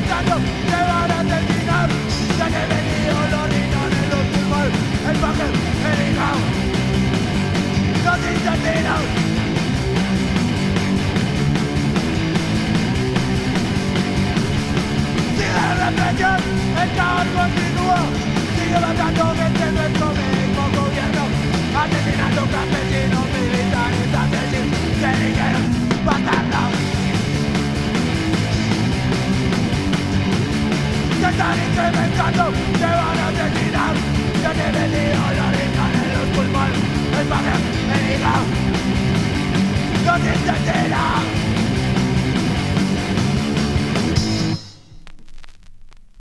matando, que van a terminar. Ya que venido los riñones, los pulmones, el papel, el hígado, los intestinos. Sigue la represión, el caos continúa. Sigue matando gente en nuestro mismo gobierno, asesinando campesinos, militares, asesinos, guerrilleros, bastardos. Se están incrementando, se van a asesinar, ya que venido los